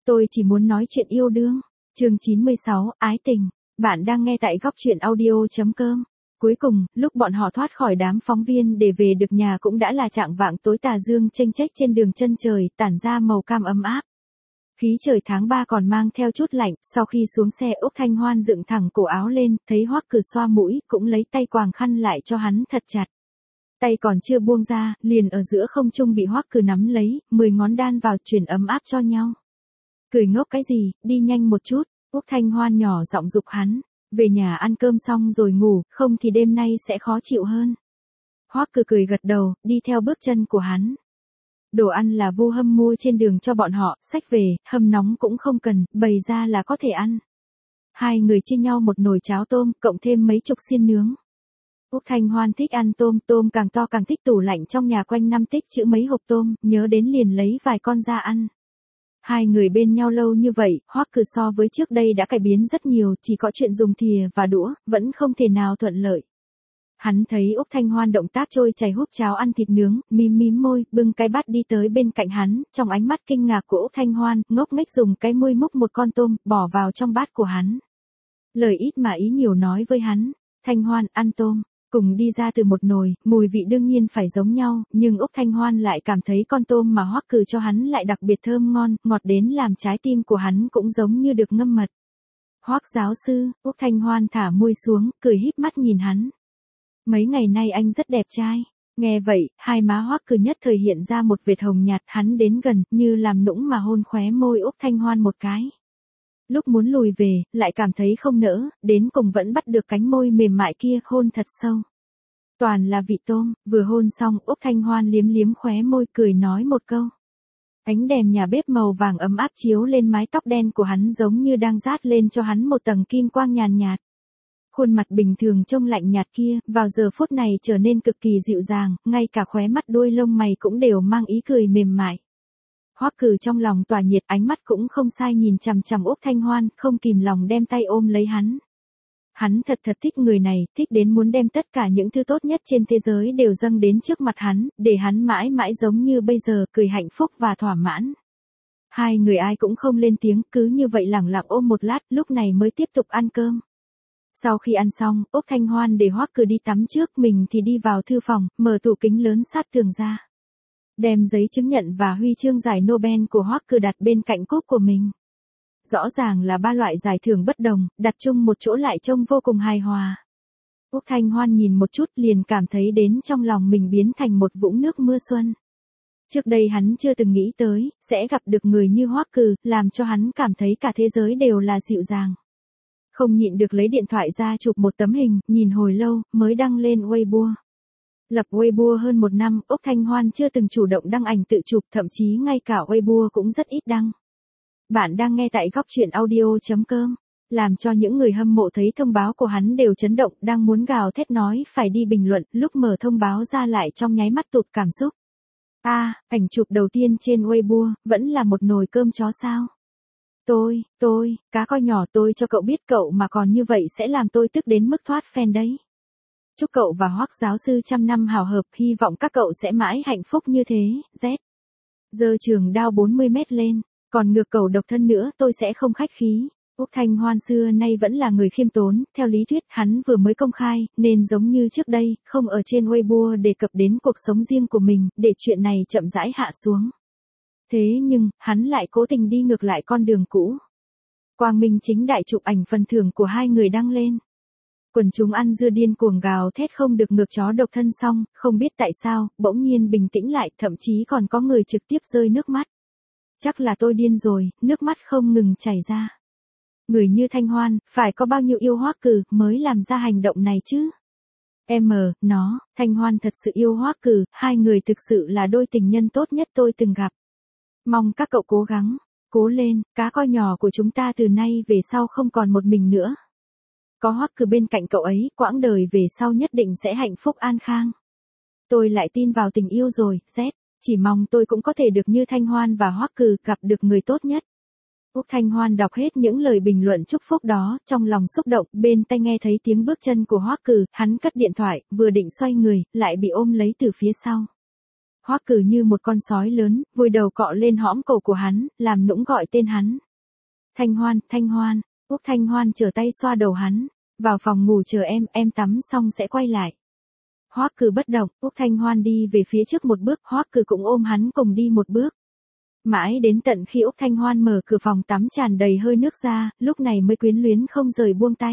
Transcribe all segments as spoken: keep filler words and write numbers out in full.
Tôi chỉ muốn nói chuyện yêu đương. Chương chín mươi sáu, ái tình. Bạn đang nghe tại góc truyện audio.com. Cuối cùng, lúc bọn họ thoát khỏi đám phóng viên để về được nhà cũng đã là chạng vạng tối, tà dương chênh chếch trên đường chân trời, tản ra màu cam ấm áp. Khí trời tháng ba còn mang theo chút lạnh, sau khi xuống xe Úc Thanh Hoan dựng thẳng cổ áo lên, thấy Hoắc Cử xoa mũi, cũng lấy tay quàng khăn lại cho hắn thật chặt. Tay còn chưa buông ra, liền ở giữa không trung bị Hoắc Cử nắm lấy, mười ngón đan vào truyền ấm áp cho nhau. Cười ngốc cái gì, đi nhanh một chút, Úc Thanh Hoan nhỏ giọng giục hắn, về nhà ăn cơm xong rồi ngủ, không thì đêm nay sẽ khó chịu hơn. Hoắc Cử cười gật đầu, đi theo bước chân của hắn. Đồ ăn là Vu Hâm mua trên đường cho bọn họ, xách về, hâm nóng cũng không cần, bày ra là có thể ăn. Hai người chia nhau một nồi cháo tôm, cộng thêm mấy chục xiên nướng. Úc Thanh Hoan thích ăn tôm, tôm càng to càng thích, tủ lạnh trong nhà quanh năm tích trữ mấy hộp tôm, nhớ đến liền lấy vài con ra ăn. Hai người bên nhau lâu như vậy, Hoắc Cử so với trước đây đã cải biến rất nhiều, chỉ có chuyện dùng thìa và đũa, vẫn không thể nào thuận lợi. Hắn thấy Úc Thanh Hoan động tác trôi chảy húp cháo ăn thịt nướng, mím mím môi, bưng cái bát đi tới bên cạnh hắn, trong ánh mắt kinh ngạc của Úc Thanh Hoan, ngốc nghếch dùng cái môi múc một con tôm, bỏ vào trong bát của hắn. Lời ít mà ý nhiều nói với hắn, Thanh Hoan ăn tôm, cùng đi ra từ một nồi, mùi vị đương nhiên phải giống nhau, nhưng Úc Thanh Hoan lại cảm thấy con tôm mà Hoắc Cử cho hắn lại đặc biệt thơm ngon, ngọt đến làm trái tim của hắn cũng giống như được ngâm mật. Hoắc giáo sư, Úc Thanh Hoan thả môi xuống, cười híp mắt nhìn hắn. Mấy ngày nay anh rất đẹp trai. Nghe vậy, hai má Hoắc Cử nhất thời hiện ra một vệt hồng nhạt, hắn đến gần, như làm nũng mà hôn khóe môi Úc Thanh Hoan một cái. Lúc muốn lùi về, lại cảm thấy không nỡ, đến cùng vẫn bắt được cánh môi mềm mại kia, hôn thật sâu. Toàn là vị tôm, vừa hôn xong, Úc Thanh Hoan liếm liếm khóe môi, cười nói một câu. Ánh đèn nhà bếp màu vàng ấm áp chiếu lên mái tóc đen của hắn, giống như đang dát lên cho hắn một tầng kim quang nhàn nhạt. Khuôn mặt bình thường trông lạnh nhạt kia, vào giờ phút này trở nên cực kỳ dịu dàng, ngay cả khóe mắt đuôi lông mày cũng đều mang ý cười mềm mại. Hoắc Cử trong lòng tỏa nhiệt, ánh mắt cũng không sai nhìn chằm chằm Úc Thanh Hoan, không kìm lòng đem tay ôm lấy hắn. Hắn thật thật thích người này, thích đến muốn đem tất cả những thứ tốt nhất trên thế giới đều dâng đến trước mặt hắn, để hắn mãi mãi giống như bây giờ, cười hạnh phúc và thỏa mãn. Hai người ai cũng không lên tiếng, cứ như vậy lẳng lặng ôm một lát, lúc này mới tiếp tục ăn cơm. Sau khi ăn xong, Úc Thanh Hoan để Hoắc Cử đi tắm trước, mình thì đi vào thư phòng, mở tủ kính lớn sát tường ra. Đem giấy chứng nhận và huy chương giải Nobel của Hoắc Cử đặt bên cạnh cúp của mình. Rõ ràng là ba loại giải thưởng bất đồng, đặt chung một chỗ lại trông vô cùng hài hòa. Úc Thanh Hoan nhìn một chút liền cảm thấy đến trong lòng mình biến thành một vũng nước mưa xuân. Trước đây hắn chưa từng nghĩ tới, sẽ gặp được người như Hoắc Cử, làm cho hắn cảm thấy cả thế giới đều là dịu dàng. Không nhịn được lấy điện thoại ra chụp một tấm hình, nhìn hồi lâu, mới đăng lên Weibo. Lập Weibo hơn một năm, Úc Thanh Hoan chưa từng chủ động đăng ảnh tự chụp, thậm chí ngay cả Weibo cũng rất ít đăng. Bạn đang nghe tại góc truyện audio.com, làm cho những người hâm mộ thấy thông báo của hắn đều chấn động, đang muốn gào thét nói phải đi bình luận, lúc mở thông báo ra lại trong nháy mắt tụt cảm xúc. A, à, ảnh chụp đầu tiên trên Weibo, vẫn là một nồi cơm chó sao? Tôi, tôi, cá coi nhỏ, tôi cho cậu biết cậu mà còn như vậy sẽ làm tôi tức đến mức thoát fan đấy. Chúc cậu và Hoắc giáo sư trăm năm hào hợp, hy vọng các cậu sẽ mãi hạnh phúc như thế, Z. Giơ trường đao bốn mươi mét lên, còn ngược cậu độc thân nữa tôi sẽ không khách khí. Úc Thanh Hoan xưa nay vẫn là người khiêm tốn, theo lý thuyết hắn vừa mới công khai, nên giống như trước đây, không ở trên Weibo đề cập đến cuộc sống riêng của mình, để chuyện này chậm rãi hạ xuống. Thế nhưng, hắn lại cố tình đi ngược lại con đường cũ. Quang minh chính đại chụp ảnh phần thưởng của hai người đăng lên. Quần chúng ăn dưa điên cuồng gào thét không được ngược chó độc thân xong, không biết tại sao, bỗng nhiên bình tĩnh lại, thậm chí còn có người trực tiếp rơi nước mắt. Chắc là tôi điên rồi, nước mắt không ngừng chảy ra. Người như Thanh Hoan, phải có bao nhiêu yêu Hoắc Cử mới làm ra hành động này chứ? Em, nó, Thanh Hoan thật sự yêu Hoắc Cử, hai người thực sự là đôi tình nhân tốt nhất tôi từng gặp. Mong các cậu cố gắng, cố lên, cá coi nhỏ của chúng ta từ nay về sau không còn một mình nữa. Có Hoắc Cử bên cạnh cậu ấy, quãng đời về sau nhất định sẽ hạnh phúc an khang. Tôi lại tin vào tình yêu rồi, Z, chỉ mong tôi cũng có thể được như Thanh Hoan và Hoắc Cử, gặp được người tốt nhất. Úc Thanh Hoan đọc hết những lời bình luận chúc phúc đó, trong lòng xúc động, bên tai nghe thấy tiếng bước chân của Hoắc Cử, hắn cất điện thoại, vừa định xoay người, lại bị ôm lấy từ phía sau. Hoắc Cử như một con sói lớn, vùi đầu cọ lên hõm cổ của hắn, làm nũng gọi tên hắn. Thanh Hoan, Thanh Hoan, Úc Thanh Hoan trở tay xoa đầu hắn, vào phòng ngủ chờ em, em tắm xong sẽ quay lại. Hoắc Cử bất động, Úc Thanh Hoan đi về phía trước một bước, Hoắc Cử cũng ôm hắn cùng đi một bước. Mãi đến tận khi Úc Thanh Hoan mở cửa phòng tắm tràn đầy hơi nước ra, lúc này mới quyến luyến không rời buông tay.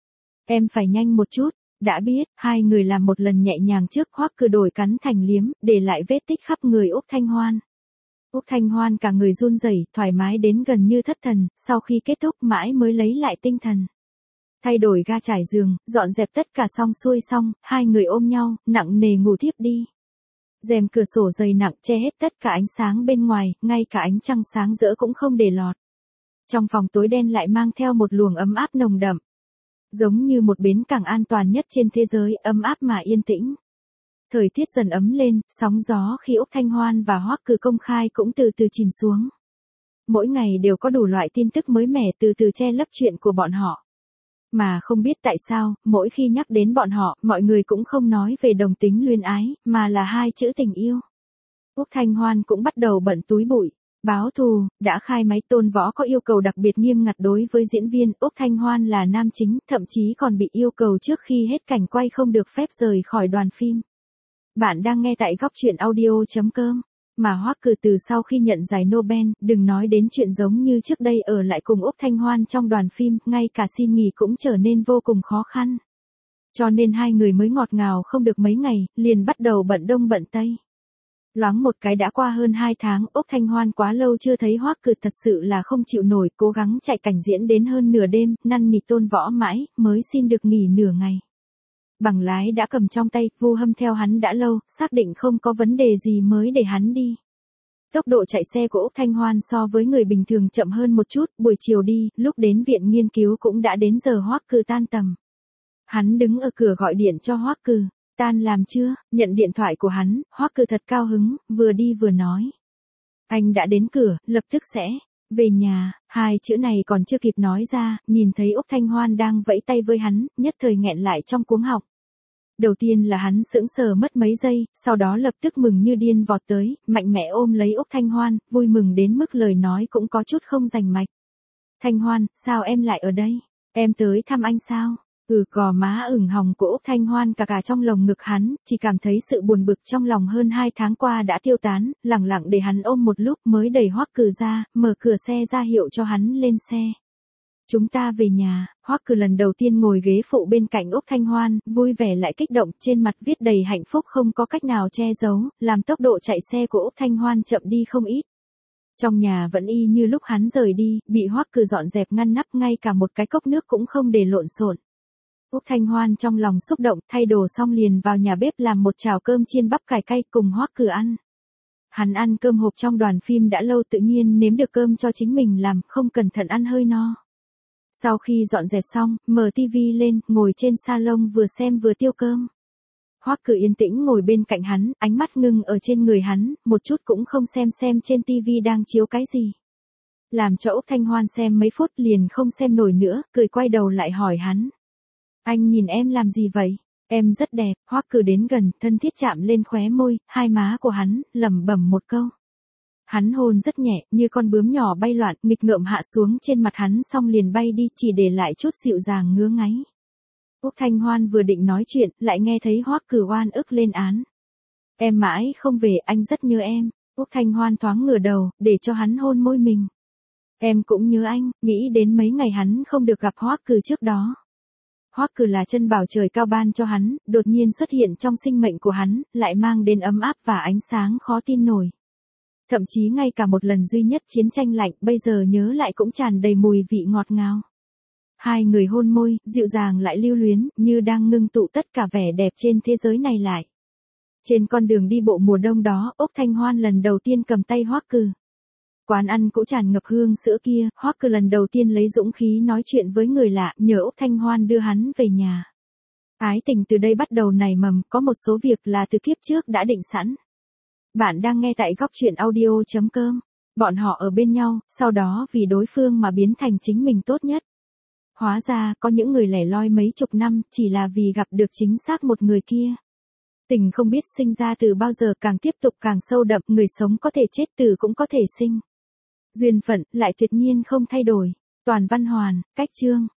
Em phải nhanh một chút, đã biết, hai người làm một lần nhẹ nhàng trước, Hoắc Cử đổi cắn thành liếm, để lại vết tích khắp người Úc Thanh Hoan. Úc Thanh Hoan cả người run rẩy, thoải mái đến gần như thất thần, sau khi kết thúc mãi mới lấy lại tinh thần. Thay đổi ga trải giường, dọn dẹp tất cả xong xuôi xong, hai người ôm nhau, nặng nề ngủ thiếp đi. Rèm cửa sổ dày nặng che hết tất cả ánh sáng bên ngoài, ngay cả ánh trăng sáng rỡ cũng không để lọt. Trong phòng tối đen lại mang theo một luồng ấm áp nồng đậm. Giống như một bến cảng an toàn nhất trên thế giới, ấm áp mà yên tĩnh. Thời tiết dần ấm lên, sóng gió khi Úc Thanh Hoan và Hoắc Cử công khai cũng từ từ chìm xuống. Mỗi ngày đều có đủ loại tin tức mới mẻ từ từ che lấp chuyện của bọn họ. Mà không biết tại sao, mỗi khi nhắc đến bọn họ, mọi người cũng không nói về đồng tính luyến ái, mà là hai chữ tình yêu. Úc Thanh Hoan cũng bắt đầu bận túi bụi. Báo thù, đã khai máy Tôn Võ có yêu cầu đặc biệt nghiêm ngặt đối với diễn viên, Úc Thanh Hoan là nam chính, thậm chí còn bị yêu cầu trước khi hết cảnh quay không được phép rời khỏi đoàn phim. Bạn đang nghe tại góc truyện audio chấm com. Mà Hoắc Cử từ sau khi nhận giải Nobel, đừng nói đến chuyện giống như trước đây ở lại cùng Úc Thanh Hoan trong đoàn phim, ngay cả xin nghỉ cũng trở nên vô cùng khó khăn. Cho nên hai người mới ngọt ngào không được mấy ngày, liền bắt đầu bận đông bận tây. Loáng một cái đã qua hơn hai tháng, Úc Thanh Hoan quá lâu chưa thấy Hoắc Cử thật sự là không chịu nổi, cố gắng chạy cảnh diễn đến hơn nửa đêm, năn nỉ Tôn Võ mãi, mới xin được nghỉ nửa ngày. Bằng lái đã cầm trong tay, Vu Hâm theo hắn đã lâu, xác định không có vấn đề gì mới để hắn đi. Tốc độ chạy xe của Úc Thanh Hoan so với người bình thường chậm hơn một chút, buổi chiều đi, lúc đến viện nghiên cứu cũng đã đến giờ Hoắc Cử tan tầm. Hắn đứng ở cửa gọi điện cho Hoắc Cử. Tan làm chưa? Nhận điện thoại của hắn, Hoắc Cử thật cao hứng, vừa đi vừa nói. Anh đã đến cửa, lập tức sẽ về nhà. Hai chữ này còn chưa kịp nói ra, nhìn thấy Úc Thanh Hoan đang vẫy tay với hắn, nhất thời nghẹn lại trong cuống họng. Đầu tiên là hắn sững sờ mất mấy giây, sau đó lập tức mừng như điên vọt tới, mạnh mẽ ôm lấy Úc Thanh Hoan, vui mừng đến mức lời nói cũng có chút không rành mạch. Thanh Hoan, sao em lại ở đây? Em tới thăm anh sao? Ừ, gò má ửng hồng của Úc Thanh Hoan cả cả trong lồng ngực hắn, chỉ cảm thấy sự buồn bực trong lòng hơn hai tháng qua đã tiêu tán, lẳng lặng để hắn ôm một lúc mới đẩy Hoắc Cử ra, mở cửa xe ra hiệu cho hắn lên xe. Chúng ta về nhà. Hoắc Cử lần đầu tiên ngồi ghế phụ bên cạnh Úc Thanh Hoan, vui vẻ lại kích động, trên mặt viết đầy hạnh phúc không có cách nào che giấu, làm tốc độ chạy xe của Úc Thanh Hoan chậm đi không ít. Trong nhà vẫn y như lúc hắn rời đi, bị Hoắc Cử dọn dẹp ngăn nắp, ngay cả một cái cốc nước cũng không để lộn xộn. Úc Thanh Hoan trong lòng xúc động, thay đồ xong liền vào nhà bếp làm một chảo cơm chiên bắp cải cay cùng Hoắc Cử ăn. Hắn ăn cơm hộp trong đoàn phim đã lâu, tự nhiên nếm được cơm cho chính mình làm, không cẩn thận ăn hơi no. Sau khi dọn dẹp xong, mở tivi lên, ngồi trên salon vừa xem vừa tiêu cơm. Hoắc Cử yên tĩnh ngồi bên cạnh hắn, ánh mắt ngưng ở trên người hắn, một chút cũng không xem xem trên tivi đang chiếu cái gì. Làm cho Úc Thanh Hoan xem mấy phút liền không xem nổi nữa, cười quay đầu lại hỏi hắn. Anh nhìn em làm gì vậy? Em rất đẹp. Hoắc Cử đến gần, thân thiết chạm lên khóe môi, hai má của hắn, lẩm bẩm một câu. Hắn hôn rất nhẹ, như con bướm nhỏ bay loạn, nghịch ngợm hạ xuống trên mặt hắn xong liền bay đi, chỉ để lại chút dịu dàng ngứa ngáy. Úc Thanh Hoan vừa định nói chuyện, lại nghe thấy Hoắc Cử oan ức lên án. Em mãi không về, anh rất nhớ em. Úc Thanh Hoan thoáng ngửa đầu, để cho hắn hôn môi mình. Em cũng nhớ anh, nghĩ đến mấy ngày hắn không được gặp Hoắc Cử trước đó. Hoắc Cử là chân bảo trời cao ban cho hắn, đột nhiên xuất hiện trong sinh mệnh của hắn, lại mang đến ấm áp và ánh sáng khó tin nổi. Thậm chí ngay cả một lần duy nhất chiến tranh lạnh, bây giờ nhớ lại cũng tràn đầy mùi vị ngọt ngào. Hai người hôn môi, dịu dàng lại lưu luyến, như đang ngưng tụ tất cả vẻ đẹp trên thế giới này lại. Trên con đường đi bộ mùa đông đó, Úc Thanh Hoan lần đầu tiên cầm tay Hoắc Cử. Quán ăn cũ tràn ngập hương sữa kia, Hoắc Cử lần đầu tiên lấy dũng khí nói chuyện với người lạ, nhờ Úc Thanh Hoan đưa hắn về nhà. Ái tình từ đây bắt đầu nảy mầm, có một số việc là từ kiếp trước đã định sẵn. Bạn đang nghe tại góc truyện audio chấm com. Bọn họ ở bên nhau, sau đó vì đối phương mà biến thành chính mình tốt nhất. Hóa ra, có những người lẻ loi mấy chục năm, chỉ là vì gặp được chính xác một người kia. Tình không biết sinh ra từ bao giờ, càng tiếp tục càng sâu đậm, người sống có thể chết, từ cũng có thể sinh. Duyên phận lại tuyệt nhiên không thay đổi. Toàn Văn Hoàn, Cách Chương.